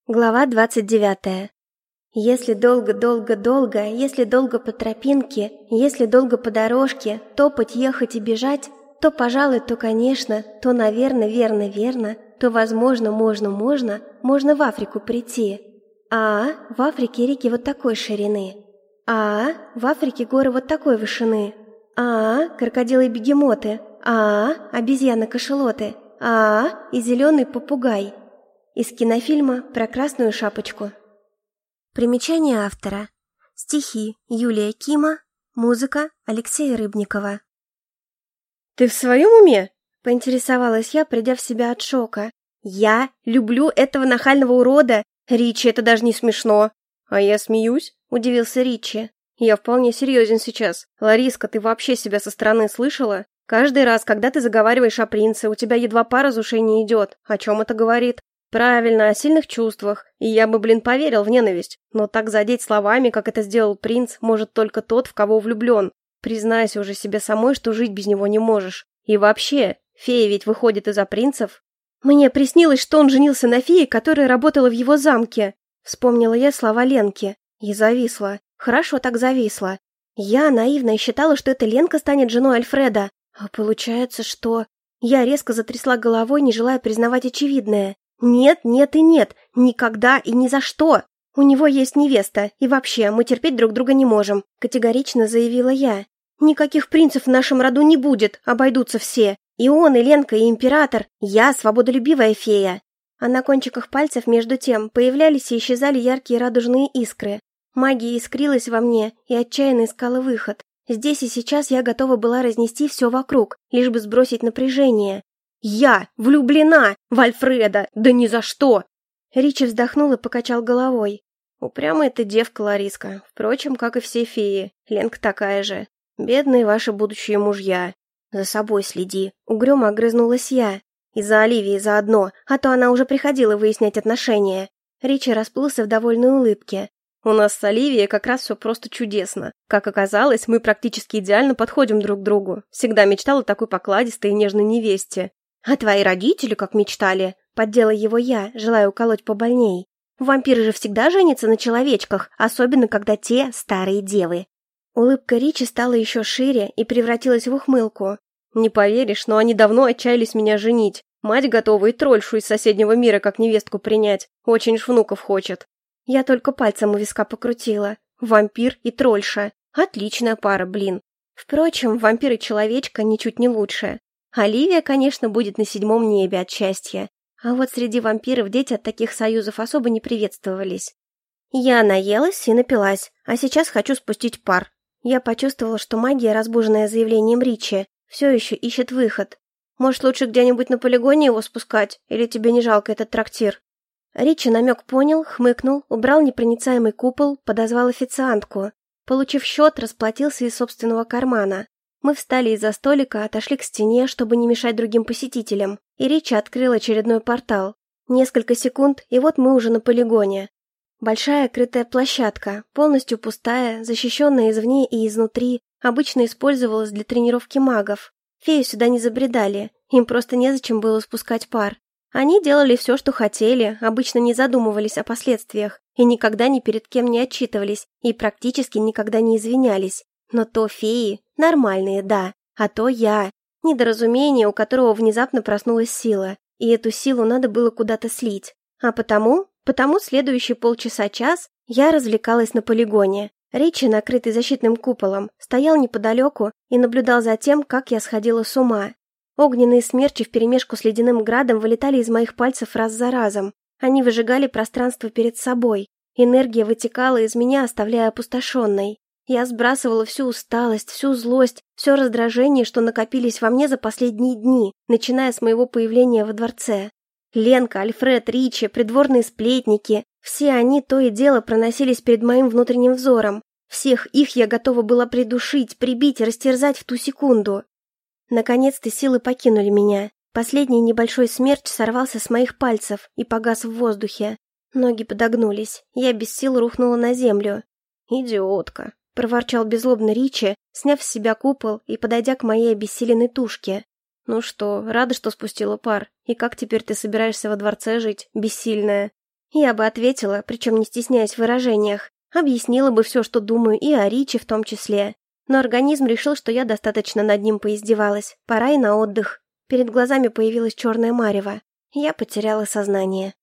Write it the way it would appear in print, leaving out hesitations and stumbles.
Глава 29. Если долго-долго-долго, если долго по тропинке, если долго по дорожке, топать, ехать и бежать, то, пожалуй, то, конечно, то, наверно, верно, то, возможно, можно в Африку прийти. В Африке реки вот такой ширины. В Африке горы вот такой вышины. Крокодилы-бегемоты. Обезьяны-кашалоты. И зеленый попугай. Из кинофильма про Красную Шапочку. Примечание автора. Стихи Юлия Кима. Музыка Алексея Рыбникова. «Ты в своем уме?» — поинтересовалась я, придя в себя от шока. «Я люблю этого нахального урода! Ричи, это даже не смешно!» «А я смеюсь?» — удивился Ричи. «Я вполне серьезен сейчас. Лариска, ты вообще себя со стороны слышала? Каждый раз, когда ты заговариваешь о принце, у тебя едва пар из ушей не идет. О чем это говорит?» «Правильно, о сильных чувствах. И я бы, поверил в ненависть. Но так задеть словами, как это сделал принц, может только тот, в кого влюблен. Признайся уже себе самой, что жить без него не можешь. И вообще, фея ведь выходит из-за принцев». «Мне приснилось, что он женился на фее, которая работала в его замке», — вспомнила я слова Ленки. И зависла. Хорошо так зависла. Я наивно считала, что эта Ленка станет женой Альфреда. А получается, что... Я резко затрясла головой, не желая признавать очевидное. Нет и нет, никогда и ни за что. У него есть невеста, и вообще, мы терпеть друг друга не можем, категорично заявила я. Никаких принцев в нашем роду не будет, обойдутся все. И он, и Ленка, и император. Я свободолюбивая фея. А на кончиках пальцев между тем появлялись и исчезали яркие радужные искры. Магия искрилась во мне и отчаянно искала выход. Здесь и сейчас я готова была разнести все вокруг, лишь бы сбросить напряжение. «Я влюблена в Альфреда! Да ни за что!» Ричи вздохнул и покачал головой. «Упрямая ты девка, Лариска. Впрочем, как и все феи. Ленка такая же. Бедные ваши будущие мужья. За собой следи». Угрюмо огрызнулась я. И за Оливией заодно, а то она уже приходила выяснять отношения. Ричи расплылся в довольной улыбке. «У нас с Оливией как раз все просто чудесно. Как оказалось, мы практически идеально подходим друг к другу. Всегда мечтала о такой покладистой и нежной невесте». «А твои родители как мечтали?» — поддела его я, желая уколоть побольней. «Вампиры же всегда женятся на человечках, особенно когда те старые девы». Улыбка Ричи стала еще шире и превратилась в ухмылку. «Не поверишь, но они давно отчаялись меня женить. Мать готова и трольшу из соседнего мира как невестку принять. Очень ж внуков хочет». Я только пальцем у виска покрутила. Вампир и трольша. Отличная пара, блин. Впрочем, вампир и человечка ничуть не лучше. Оливия, конечно, будет на 7 небе от счастья. А вот среди вампиров дети от таких союзов особо не приветствовались. Я наелась и напилась, а сейчас хочу спустить пар. Я почувствовала, что магия, разбуженная заявлением Ричи, все еще ищет выход. Может, лучше где-нибудь на полигоне его спускать? Или тебе не жалко этот трактир? Ричи намек понял, хмыкнул, убрал непроницаемый купол, подозвал официантку. Получив счет, расплатился из собственного кармана. Мы встали из-за столика, отошли к стене, чтобы не мешать другим посетителям, и Ричи открыл очередной портал. Несколько секунд, и вот мы уже на полигоне. Большая крытая площадка, полностью пустая, защищенная извне и изнутри, обычно использовалась для тренировки магов. Феи сюда не забредали, им просто незачем было спускать пар. Они делали все, что хотели, обычно не задумывались о последствиях, и никогда ни перед кем не отчитывались, и практически никогда не извинялись. Но то феи, нормальные, да, а то я. Недоразумение, у которого внезапно проснулась сила, и эту силу надо было куда-то слить. А потому следующие полчаса-час я развлекалась на полигоне. Ричи, накрытый защитным куполом, стоял неподалеку и наблюдал за тем, как я сходила с ума. Огненные смерчи вперемешку с ледяным градом вылетали из моих пальцев раз за разом. Они выжигали пространство перед собой. Энергия вытекала из меня, оставляя опустошенной. Я сбрасывала всю усталость, всю злость, все раздражение, что накопились во мне за последние дни, начиная с моего появления во дворце. Ленка, Альфред, Ричи, придворные сплетники – все они то и дело проносились перед моим внутренним взором. Всех их я готова была придушить, прибить и растерзать в ту секунду. Наконец-то силы покинули меня. Последний небольшой смерч сорвался с моих пальцев и погас в воздухе. Ноги подогнулись, я без сил рухнула на землю. «Идиотка!» — проворчал беззлобно Ричи, сняв с себя купол и подойдя к моей обессиленной тушке. «Ну что, рада, что спустила пар? И как теперь ты собираешься во дворце жить, бессильная?» Я бы ответила, причем не стесняясь в выражениях. Объяснила бы все, что думаю, и о Ричи в том числе. Но организм решил, что я достаточно над ним поиздевалась. Пора и на отдых. Перед глазами появилась черная марево. Я потеряла сознание.